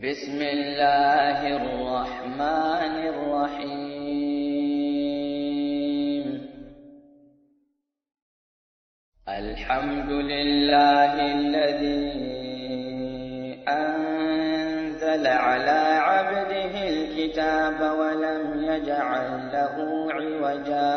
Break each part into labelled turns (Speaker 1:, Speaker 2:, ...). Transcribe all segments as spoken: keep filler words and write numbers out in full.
Speaker 1: بسم الله الرحمن الرحيم. الحمد لله الذي أنزل على عبده الكتاب ولم يجعل له عوجا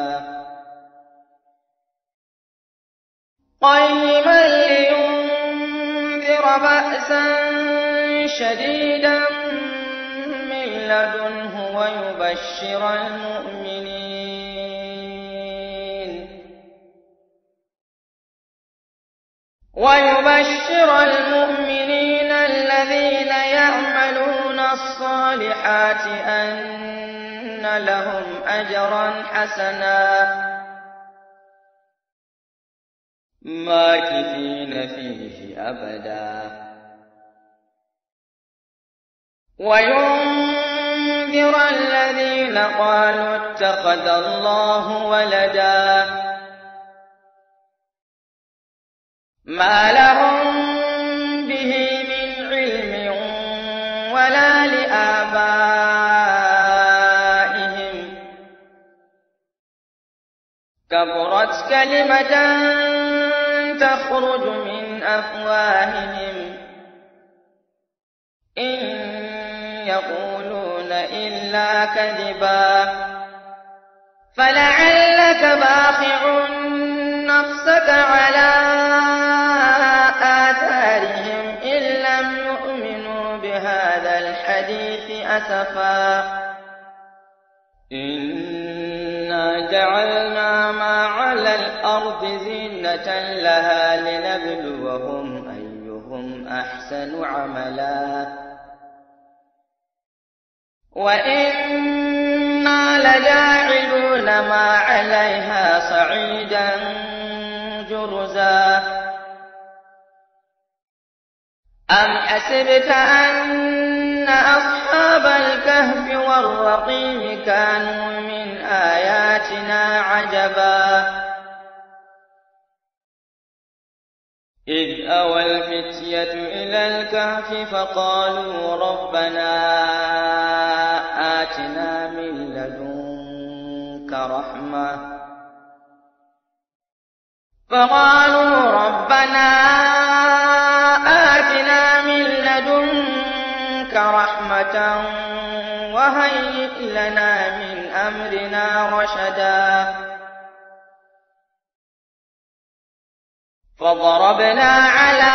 Speaker 1: قيما لينذر بأسا شديدا من لدنه ويبشر المؤمنين ويبشر المؤمنين الذين يعملون الصالحات أن لهم أجرا حسنا ماكثين فيه أبدا وينذر الذين قالوا اتخذ الله ولدا ما لهم به من علم ولا لآبائهم كبرت كلمة تخرج من أفواههم إن يقولون إلا كذبا فلعلك باخع نفسك على آثارهم إن لم يؤمنوا بهذا الحديث أسفا إنا جعلنا ما على الأرض زينة لها لنبلوهم أيهم أحسن عملا وإنا لجاعلون ما عليها صعيدا جرزا أم حسبت أن أصحاب الكهف والرقيم كانوا من آياتنا عجبا إذ أوى الفتية إلى الكهف فقالوا ربنا آتنا من لدنك رحمة فقالوا ربنا آتنا من لدنك رحمة وهيئ لنا من أمرنا رشدا فضربنا على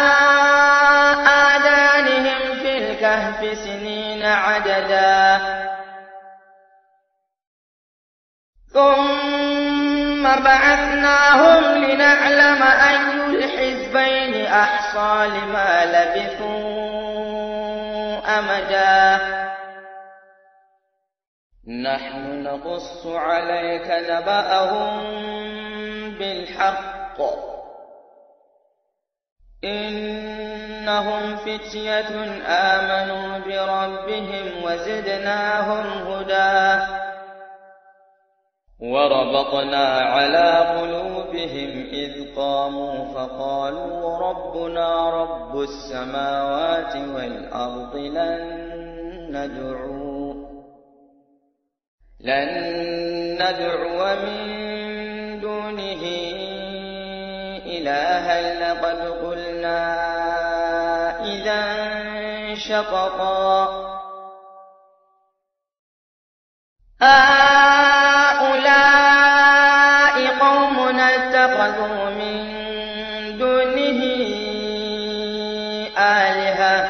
Speaker 1: آذانهم في الكهف سنين عددا ثم بعثناهم لنعلم أي الحزبين أحصى لما لبثوا أمدا نحن نقص عليك نبأهم بالحق إنهم فتية آمنوا بربهم وزدناهم هدى وربطنا على قلوبهم إذ قاموا فقالوا ربنا رب السماوات والأرض لن ندعو لن ندعو من دونه إلها لقد قلنا إذا شططا هؤلاء قومنا اتخذوا من دونه آلهة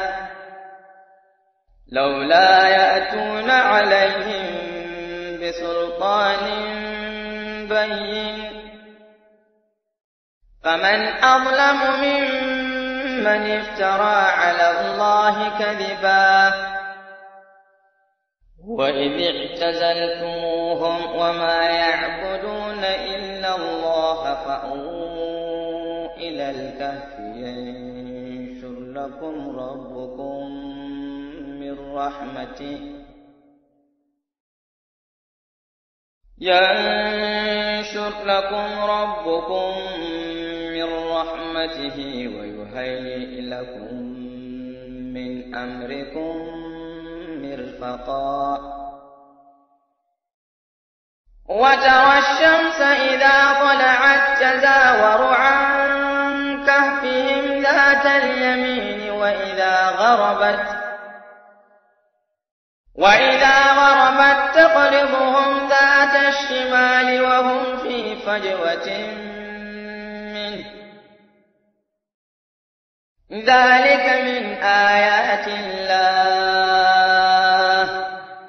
Speaker 1: لولا يأتون عليهم بسلطان بين فمن أظلم ممن افترى على الله كذبا وإذ اعتزلتموهم وما يعبدون إلا الله فأووا إلى الكهف ينشر لكم ربكم من رحمته ينشر لكم ربكم من رحمته ويهيئ لكم من أمركم مرفقا وترى الشمس إذا طلعت تزاور عن كهفهم ذات اليمين وإذا غربت وإذا غربت تقرضهم ذات الشمال وهم في فجوة منه ذلك من آيات الله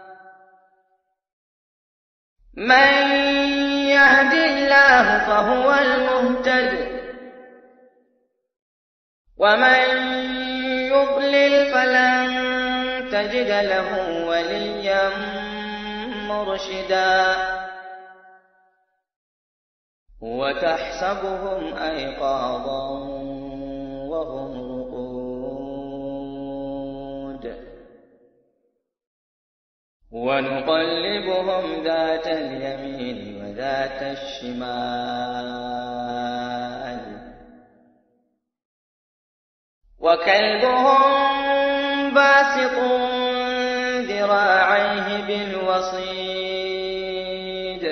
Speaker 1: من يهد الله فهو المهتد ومن يضلل فلن تجد له وليا مرشدا وتحسبهم أيقاظا وهم رقود ونقلبهم ذات اليمين وذات الشمال وكلبهم باسط ذراعيه بالوصيد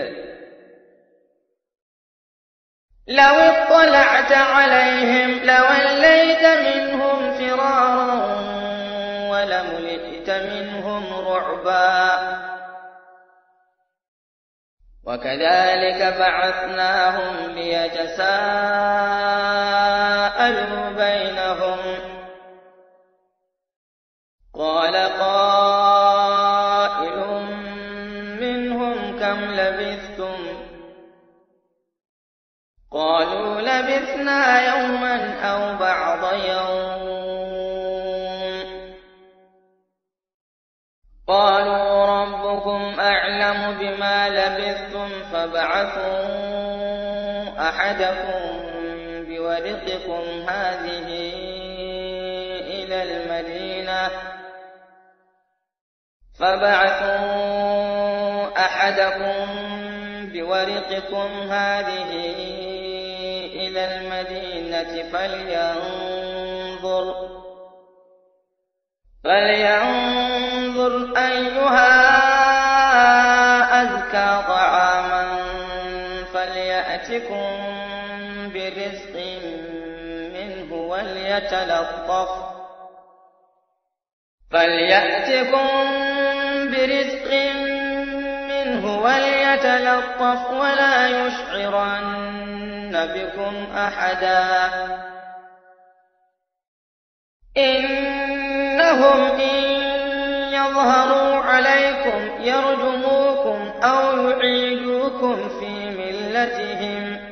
Speaker 1: لو اطلعت عليهم لوليت منهم فرارا ولملئت منهم رعبا وكذلك بعثناهم ليتساءلوا بينهم قال قائل منهم كم لبثتم قالوا لبثنا يوما أو بعض يوم قالوا ربكم أعلم بما لبثتم فابعثوا أحدكم بورقكم هذه إلى المدينة فابعثوا أحدكم بورقكم هذه إلى المدينة فلينظر فلينظر أيها أزكى طعاما فليأتكم برزق منه وليتلطف فليأتكم برزق منه وليتلطف ولا يشعرن بكم أحدا إنهم إن يظهروا عليكم يرجموكم أو يعيدوكم في ملتهم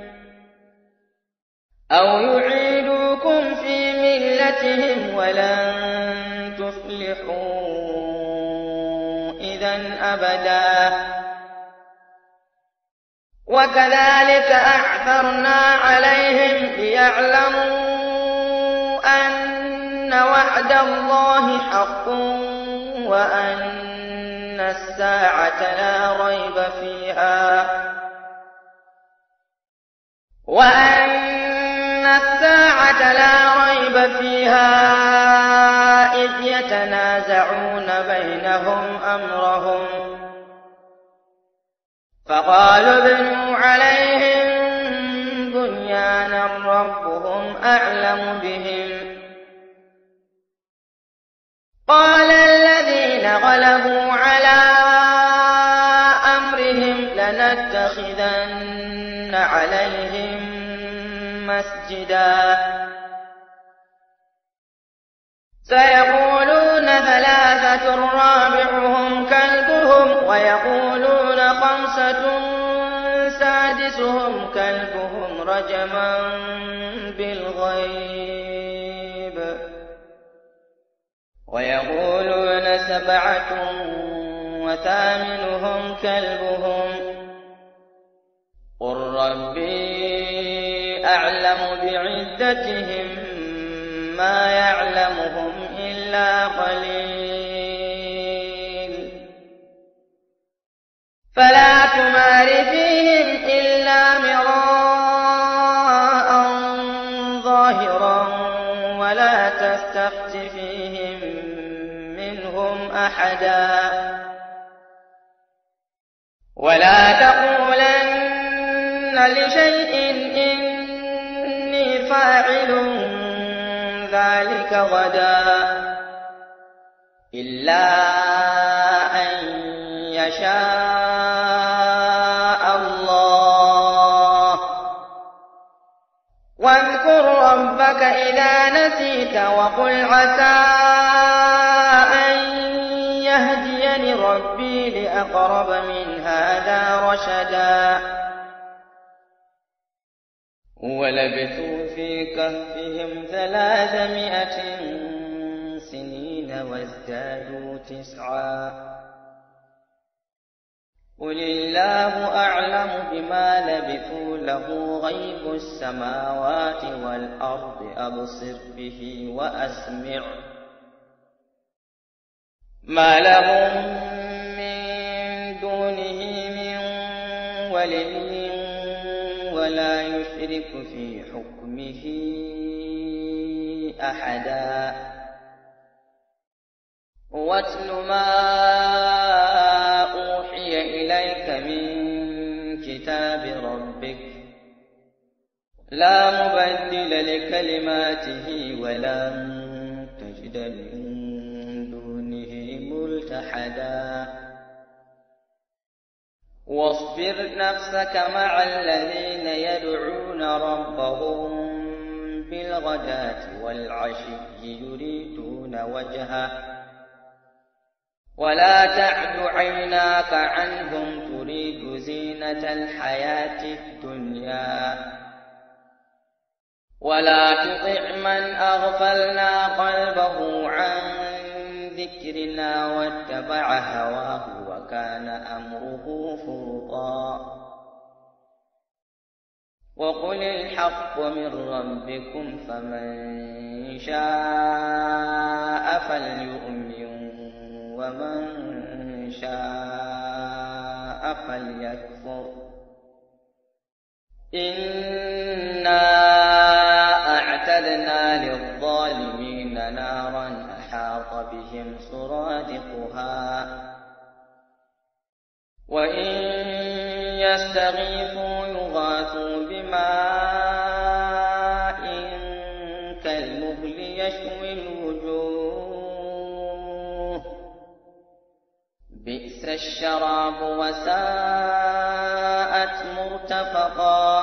Speaker 1: أو يعيدوكم في ملتهم ولن تفلحوا إذا أبدا وكذلك أعثرنا عليهم ليعلموا أن وعد الله حق وأن الساعة لا ريب فيها وأن الساعة لا ريب فيها إذ يتنازعون بينهم أمرهم فقالوا ابنوا عليهم بنيانا ربهم أعلم بهم قال الذين غلبوا على أمرهم لنتخذن عليهم مسجدا سيقولون ثلاثة رابعهم كلبهم ويقولون خمسة سادسهم كلبهم رجما بالغيب ويقولون سبعة وثامنهم كلبهم قل ربي أعلم بعدتهم ما يعلمهم إلا قليل فلا تمار فيهم إلا مراء ظاهرا ولا تستفت فيهم منهم أحدا ولا تقولن لشيء إني فاعل ذلك غدا إلا أن يشاء الله واذكر ربك إذا نسيت وقل عسى أن يهديني ربي لأقرب من هذا رشدا ولبثوا في كهفهم ثلاثمائة سنين وازدادوا تسعا قل الله أعلم بما لبثوا له غيب السماوات والأرض أبصر به وأسمع ما لهم من دونه من ولي ولا يشرك في حكمه أحدا واتل ما أوحي إليك من كتاب ربك لا مبدل لكلماته ولن تجد من دونه ملتحدا واصبر نفسك مع الذين يدعون ربهم بالغداة والعشي يريدون وجهه ولا تعد عيناك عنهم تريد زينة الحياة الدنيا ولا تطع من أغفلنا قلبه عن ذكرنا واتبع هواه وكان أمره فرطا وقل الحق من ربكم فمن شاء فليؤمن ومن شاء فليكفر إنا أعتدنا للظالمين نارا أحاط بهم سرادقها وإن يستغيثوا يغاثوا بماء كالمهل يشوي الوجوه بئس الشراب وساءت مرتفقا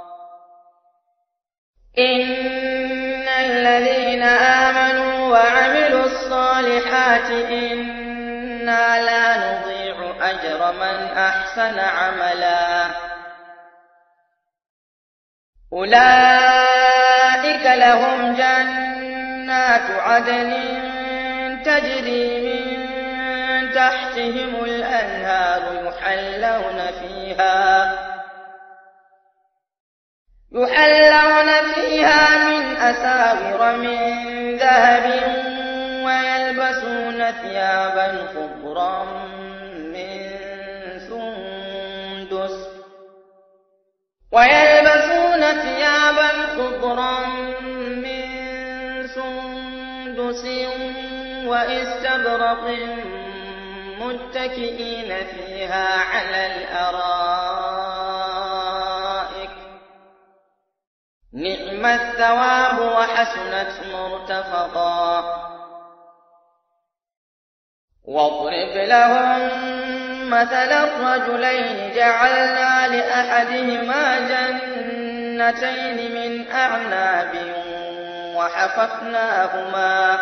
Speaker 1: إن الذين آمنوا وعملوا الصالحات إنا لا نضيع أجر من أحسن عملا أولئك لهم جنات عدن تجري من تحتهم الأنهار يحلون فيها يحلون فيها من أساور من ذهب ويلبسون ثيابا خضرا من سندس ويلبسون ثيابا خضرا من سندس واستبرق متكئين فيها على الأرائك نعم الثواب وحسنت مرتفقا واضرب لهم مثلا الرجلين جعلنا لأحدهما جنتين من أعناب وحففناهما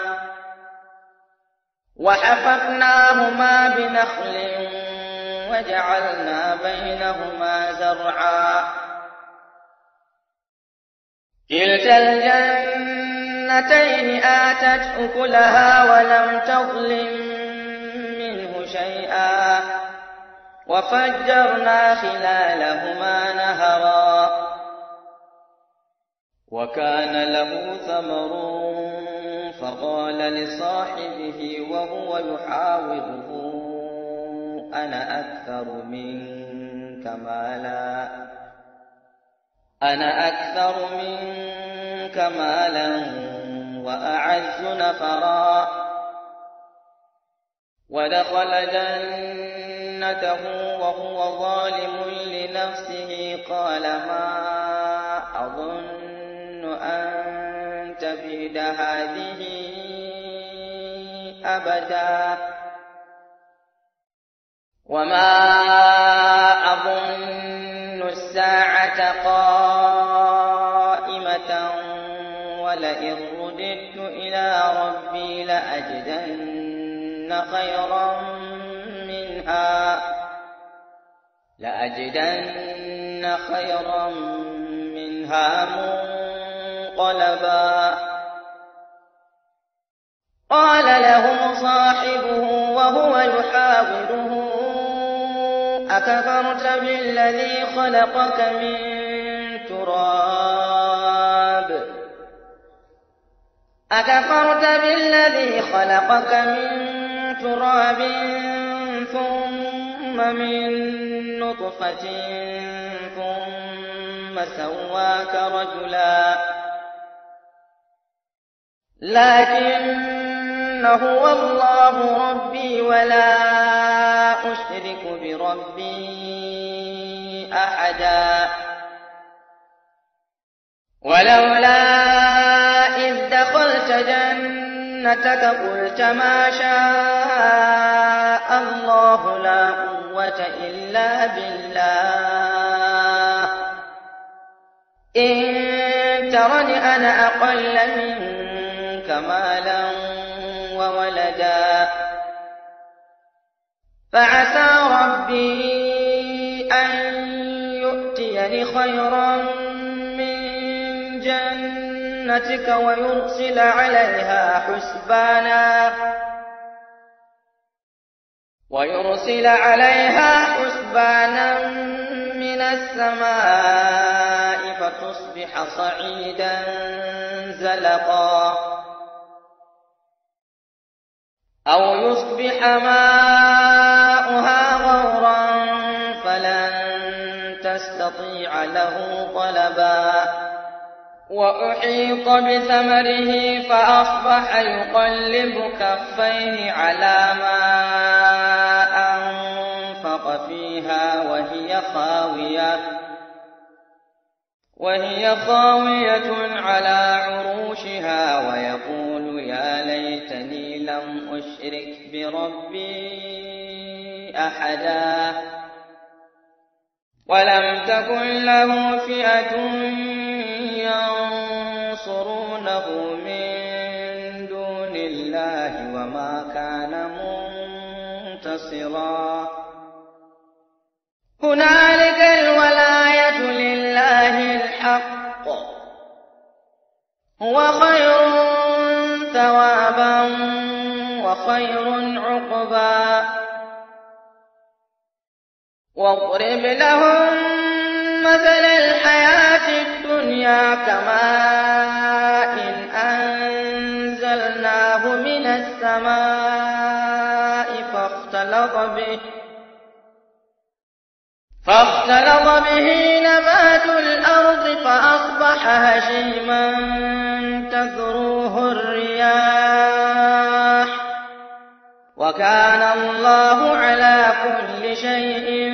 Speaker 1: وحففناهما بنخل وجعلنا بينهما زرعا كلتا الجنتين آتت أكلها ولم تظلم منه شيئا وفجرنا خلالهما نهرا وكان له ثمر فقال لصاحبه وهو يحاوره أنا أكثر منك مالا أنا أكثر منك مالا وأعز نفرا ودخل جنته وهو ظالم لنفسه قال ما أظن أن تبيد هذه أبدا وما أظن الساعة قائمة ولئن رددت إلى ربي لأجدن خيرا منها لأجدن خيرا منها منقلبا قال له صاحبه وهو يحاوره أكفرت بالذي خلقك من تراب أكفرت بالذي خلقك من تراب ثم من نطفة ثم سواك رجلا لكن هو الله ربي ولا أشرك بربي أحدا ولولا إذ دخلت جنتك قلت ما شاء الله لا قوة إلا بالله إن ترني أنا أقل منك مالا وولدا فعسى ربي أن يؤتيني خيرا من جنتك ويرسل عليها حسبانا ويرسل عليها حسبانا من السماء فتصبح صعيدا زلقا أو يصبح ماؤها غورا فلن تستطيع له طلبا وأحيط بثمره فأصبح يقلب كفيه على ما أنفق فيها وهي خاوية وهي خاوية على عروشها ويقول يا ليتني لم أشرك بربي أحدا ولم تكن له فئة ينصرونه من دون الله وما كان منتصرا هنالك الولاية لله الحق هو خير ثوابا وخير عقبا واضرب لهم مثل الحياة الدنيا كماء إن أنزلناه من السماء فاختلط به فاختلط به نبات الأرض فأصبح هشيما تذروه الرياح وكان الله على كل شيء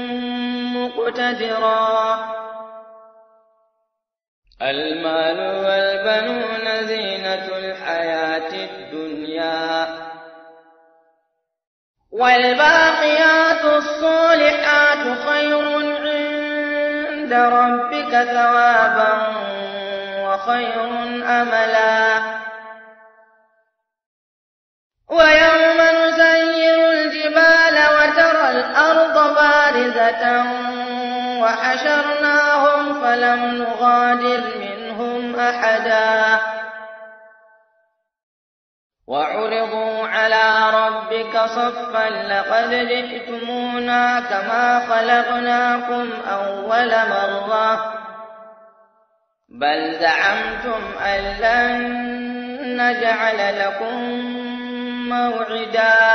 Speaker 1: مقتدرا المال والبنون زينة الحياة الدنيا والباقيات الصالحات خير عند ربك ثوابا وخير أملا ويوم نسير الجبال وترى الأرض بارزة وحشرناهم فلم نغادر منهم أحدا وعرضوا على ربك صفا لقد جئتمونا كما خلقناكم أول مرة بل زعمتم أن لن نجعل لكم موعدا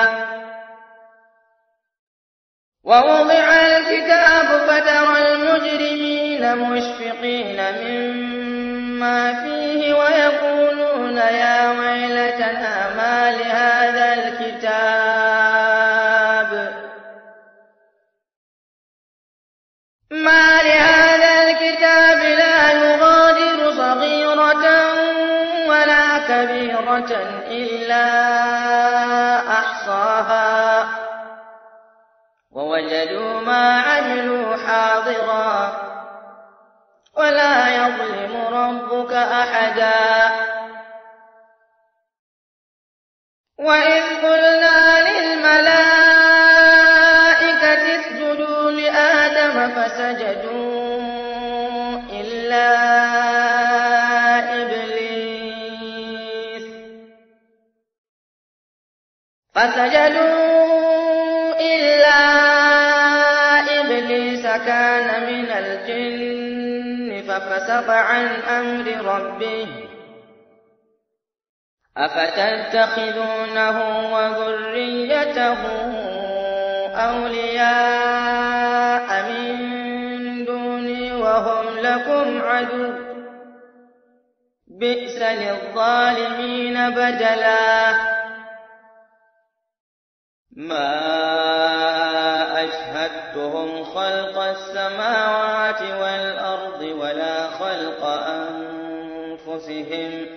Speaker 1: ووضع الكتاب فترى المجرمين مشفقين مما فيه ويقولون يا ويلتنا ما لهذا الكتاب ما عملوا حاضرا ولا يظلم ربك أحدا. وإذ قلنا للملائكة اسجدوا لآدم فسجدوا إلا إبليس فسجدوا إلا إبليس كان من الجن ففسق عن أمر ربه أفتتخذونه وذريته أولياء من دوني وهم لكم عدو بئس للظالمين بدلا. ما أشهدتهم خلق السماوات والأرض ولا خلق أنفسهم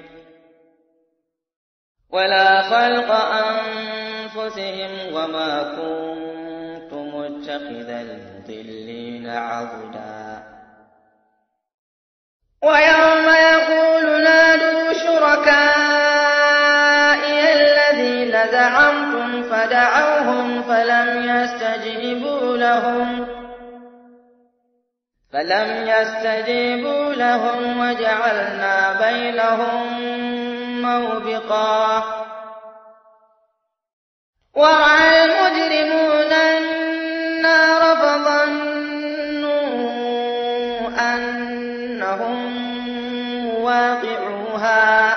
Speaker 1: ولا خلق أنفسهم وما كنت متخذ المضلين عضدا. ويوم يقول نادوا شركائي الذين زعمتم فدعوهم فلم يستجيبوا لهم فلم يستجيبوا لهم وجعلنا بينهم موبقا. ورأى المجرمون النار فظنوا أنهم واقعوها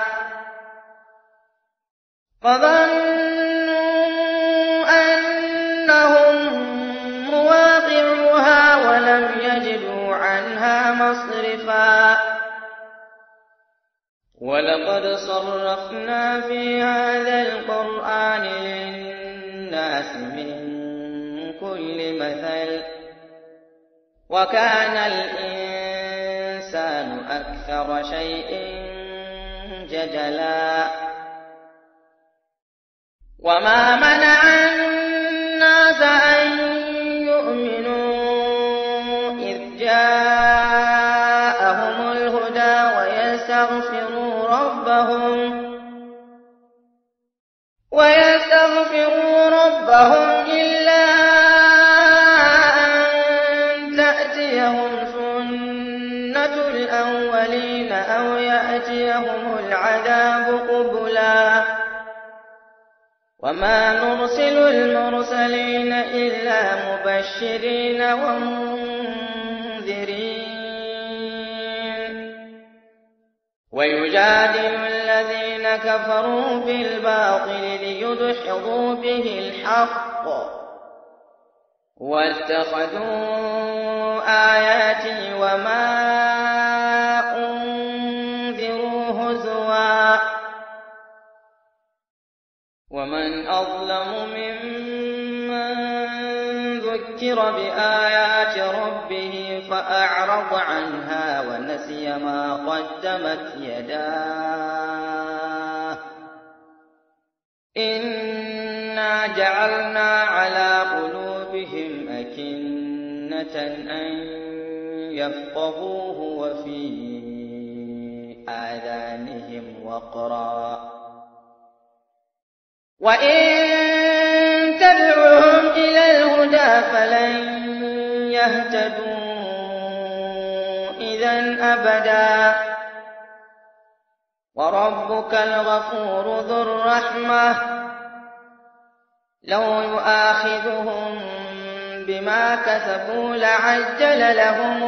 Speaker 1: فظنوا أنهم مواقعوها ولم يجدوا عنها مصرفا. ولقد صرفنا في هذا القرآن للناس من كل مثل وكان الإنسان أكثر شيء جدلا. وما منع الناس أن يؤمنوا إذ جاءهم الهدى ويستغفروا ربهم ويستغفروا ربهم إلا أن تأتيهم سنة الأولين أو يأتيهم العذاب قبلا. وما نرسل المرسلين إلا مبشرين ومنذرين ويجادل الذين كفروا بالباطل ليدحضوا به الحق واتخذوا آياتي وما أنذروا هزوا. ومن أظلم ممن ذكر بآيات ربه فأعرض عنها ونسي ما قدمت يداه إنا جعلنا على قلوبهم أكنة أن يفقهوه وفي آذانهم وقرا وإن تدعوهم إلى الهدى فلن يهتدوا إذا أبدا. وربك الغفور ذو الرحمة لو يؤاخذهم بما كسبوا لعجل لهم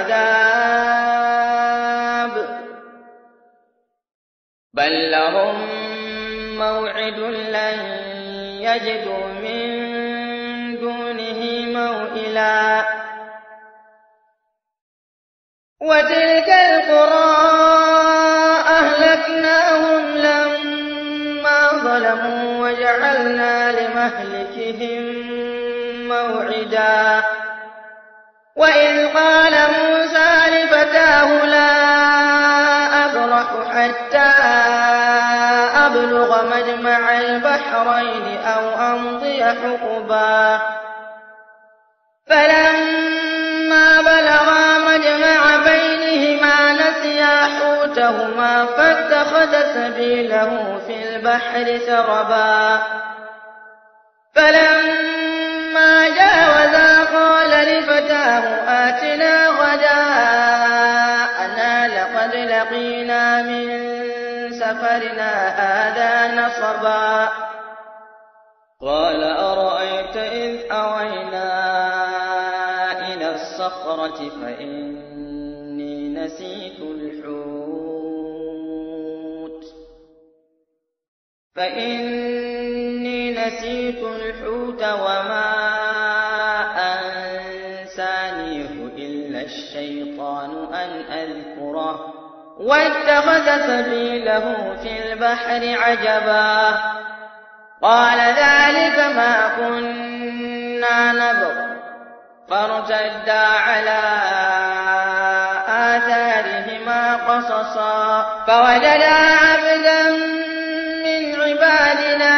Speaker 1: العذاب بل لهم موعد لن يجدوا من دونه موئلا. وتلك القرى أهلكناهم لما ظلموا وجعلنا لمهلكهم موعدا. وإذ قال موسى لفتاه لا أبرح حتى أبلغ مجمع البحرين أو أمضي حقبا فلما بلغا مجمع بينهما نسيا حوتهما فاتخذ سبيله في البحر سربا فلما جاوزا قال لفتاه آتنا غداءنا لقد لقينا من سفرنا هذا نصبا قال أرأيت إذ أوينا إلى الصخرة فإني نسيت الحوت فإني نسيت الحوت وما أنسانيه إلا الشيطان أن أذكره واتخذ سبيله في البحر عجبا قال ذلك ما كنا نبغ فارتدا على آثارهما قصصا فوجدا عبدا من عبادنا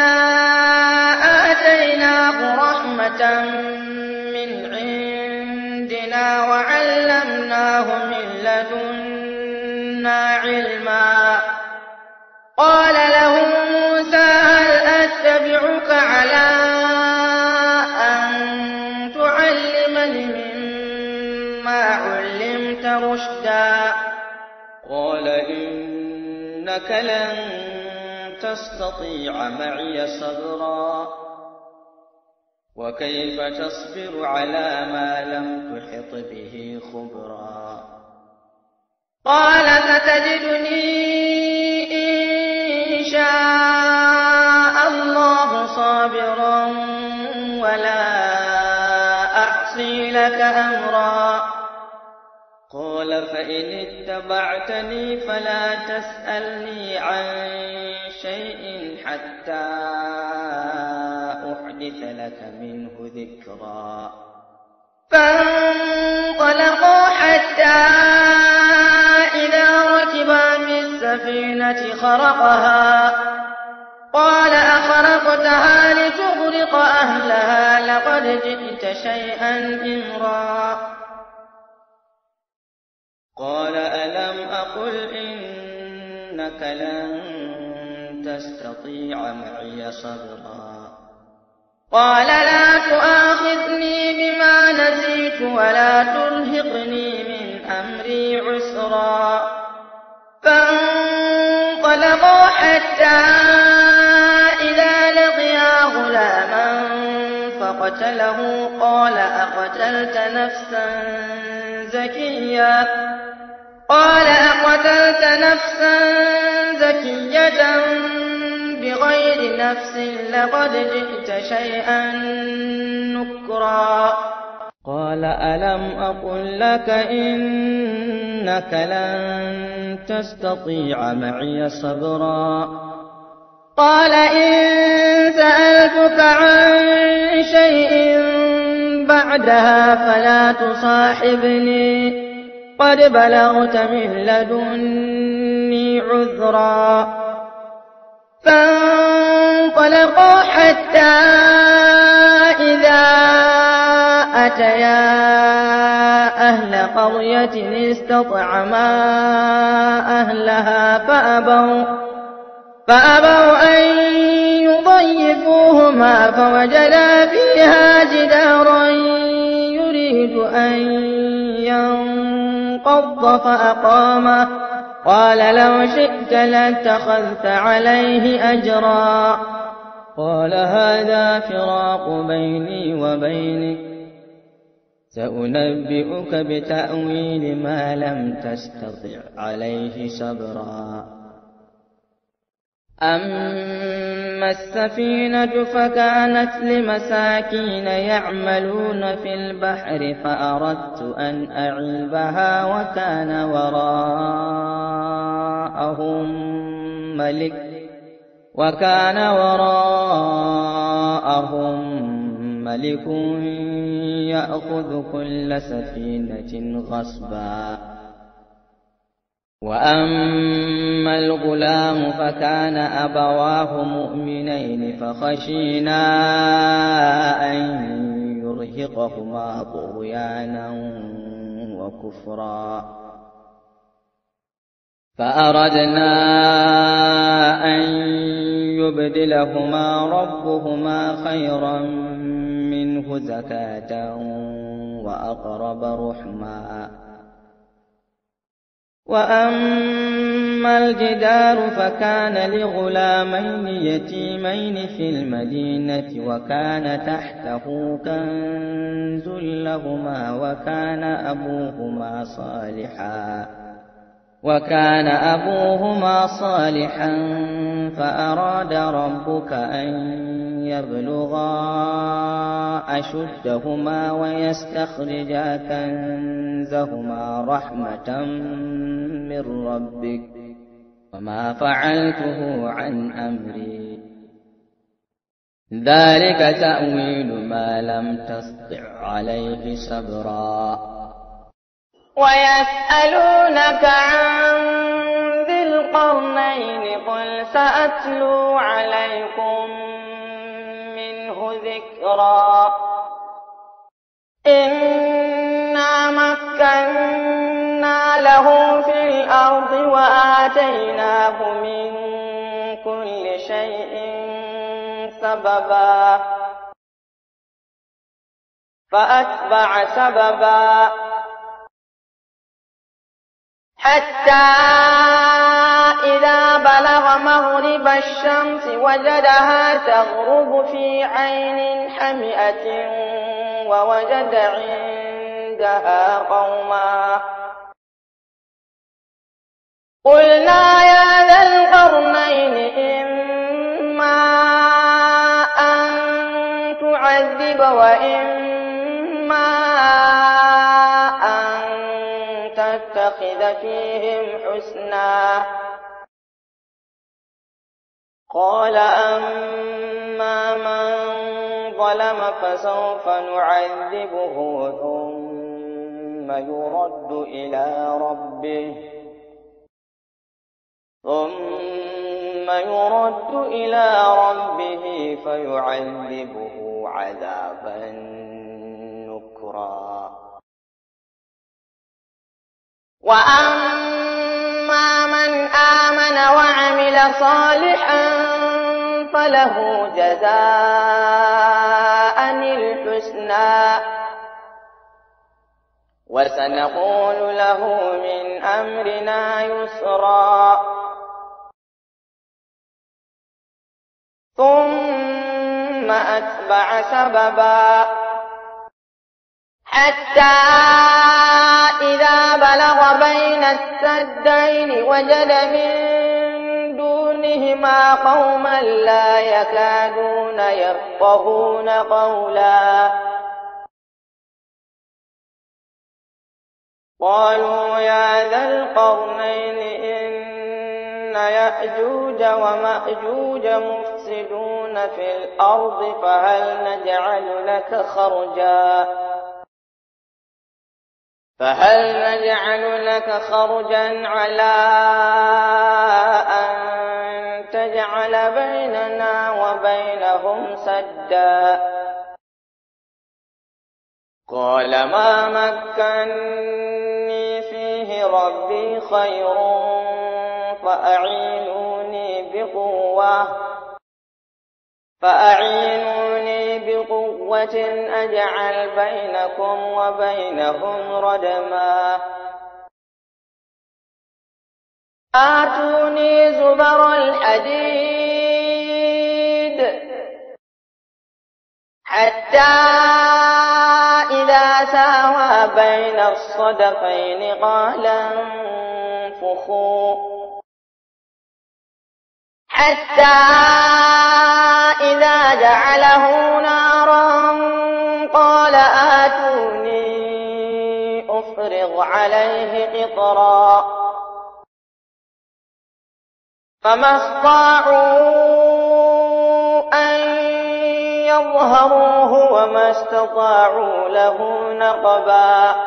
Speaker 1: آتيناه رحمة من عندنا وعلمناه من لدنا علما قال له موسى هل أتبعك على أن تعلمني مما علمت رشدا قال إنك لن تستطيع معي صبرا وكيف تصبر على ما لم تحط به خبرا قال ستجدني إن شاء الله صابرا ولا أعصي لك أمرا قال فإن اتبعتني فلا تسألني عن شيء حتى أحدث لك منه ذكرا فانطلقوا حتى إذا ركبا في السفينة خرقها قال أخرقتها لتغرق أهلها لقد جئت شيئا إمرا قال ألم أقل إنك لن تستطيع معي صبرا قال لا تؤاخذني بما نسيت ولا ترهقني من أمري عسرا فانطلقوا حتى إذا لقيا غلاما فقتله قال أقتلت نفسا زكية قال أقتلت نفسا زكية بغير نفس لقد جئت شيئا نكرا قال ألم أقل لك إنك لن تستطيع معي صبرا قال إن سألتك عن شيء بعدها فلا تصاحبني قد بلغت من لدني عذرا فانطلقوا حتى إذا أتيا أهل قرية استطعما أهلها فأبوا فأبوا أن يضيفوهما فوجدا فيها جدارا يريد أن ينقض فأقامه قال لو شئت لاتخذت عليه أجرا قال هذا فراق بيني وبينك سأنبئك بتأويل ما لم تستطع عليه صبرا أما السفينة فكانت لمساكين يعملون في البحر فأردت أن أعيبها وكان وراءهم ملك وكان وراءهم ملك يأخذ كل سفينة غصبا وأما الغلام فكان أبواه مؤمنين فخشينا أن ليرهقهما طغيانا وكفرا فأردنا أن يبدلهما ربهما خيرا منه زكاة وأقرب رحما وأما الجدار فكان لغلامين يتيمين في المدينة وكان تحته كنز لهما وكان أبوهما صالحا وكان أبوهما صالحا فأراد ربك أن يبلغا أشدهما ويستخرجا كنزهما رحمة من ربك وما فعلته عن أمري ذلك تأويل ما لم تسطع عليه صبرا
Speaker 2: ويسألونك عن ذي القرنين قل سأتلو عليكم منه ذكرا إنا مكنا له في الأرض وآتيناه من كل شيء سببا فأتبع سببا حتى إذا بلغ مغرب الشمس وجدها تغرب في عين حمئة ووجد عندها قوما قلنا يا ذا القرنين إما أن تعذب وإما تتخذ فيهم حسنا قال أما من ظلم فسوف نعذبه ثم يرد إلى ربه ثم يرد إلى ربه فيعذبه عذابا نكرا وأما من آمن وعمل صالحا فله جزاء الحسنى وسنقول له من أمرنا يسرا ثم أتبع سببا حتى إذا بلغ بين السدين وجد من دونهما قوما لا يكادون يفقهون قولا قالوا يا ذا القرنين إن يأجوج ومأجوج مفسدون في الأرض فهل نجعل لك خرجا فهل نجعل لك خرجا على أن تجعل بيننا وبينهم سدا قال ما مكني فيه ربي خير فأعينوني بقوة فأعينوني بقوة أجعل بينكم وبينهم ردما آتوني زبر الحديد حتى إذا ساوى بين الصدفين قال انفخوا حتى إذا جعله نارا قال آتوني أفرغ عليه قطرا فما استطاعوا أن يظهروه وما استطاعوا له نقبا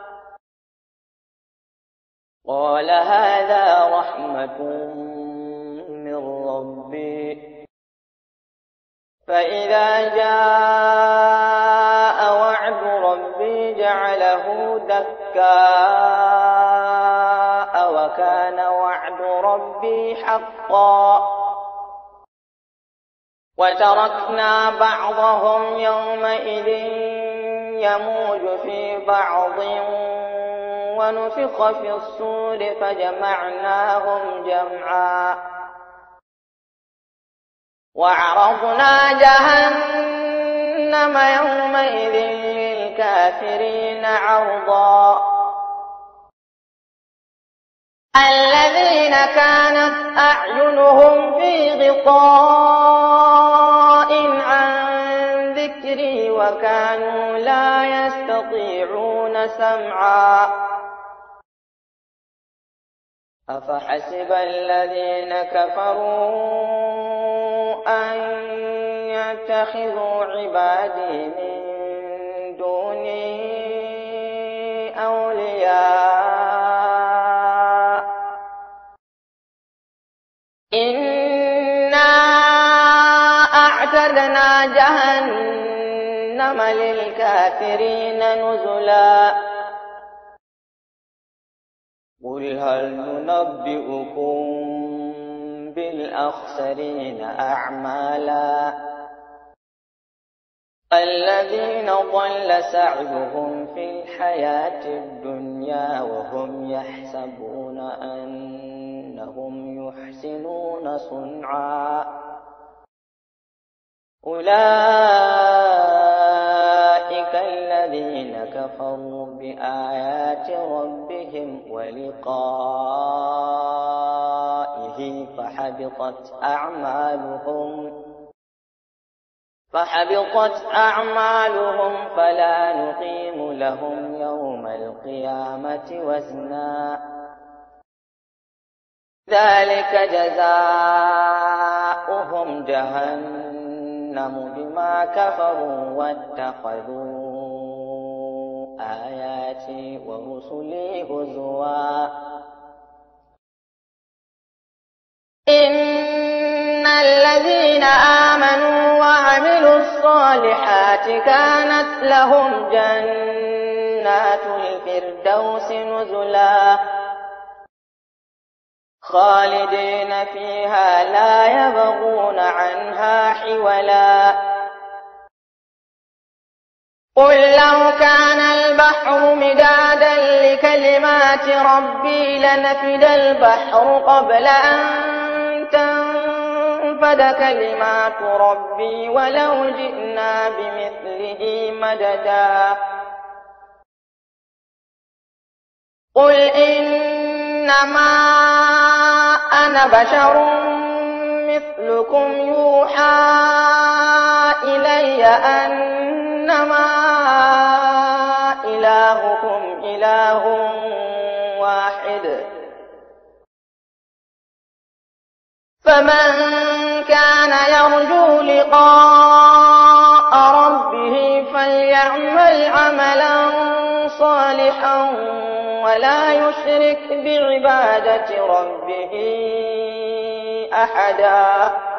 Speaker 2: قال هذا رحمة من ربي فإذا جاء وعد حقا وتركنا بعضهم يومئذ يموج في بعض ونفخ في الصور فجمعناهم جمعا وعرضنا جهنم يومئذ للكافرين عرضا الذين كانت أعينهم في غطاء عن ذكري وكانوا لا يستطيعون سمعا أفحسب الذين كفروا أن يتخذوا عبادي من دوني أولياء إنا أعتدنا جهنم للكافرين نزلا قل هل ننبئكم بالأخسرين أعمالا الذين ضل سعيهم في الحياة الدنيا وهم يحسبون أنهم يحسنون صنعا أولئك الذين كفروا بآيات ربهم ولقائه فحبطت أعمالهم فحبطت أعمالهم فلا نقيم لهم يوم القيامة وزنا ذلك جزاؤهم جهنم بما كفروا واتخذوا آياتي ورسلي هزوا إن الذين آمنوا وعملوا الصالحات كانت لهم جنات الفردوس نزلا خالدين فيها لا يبغون عنها حولا قل لو كان البحر مدادا لكلمات ربي لنفد البحر قبل أن تنفد كلمات ربي ولو جئنا بمثله مددا قل إنما أنا بشر مثلكم يوحى إلي أنما إلهكم إله واحد فمن كان يرجو لقاء ربه فليعمل عملا صالحا ولا يشرك بعبادة ربه أحدا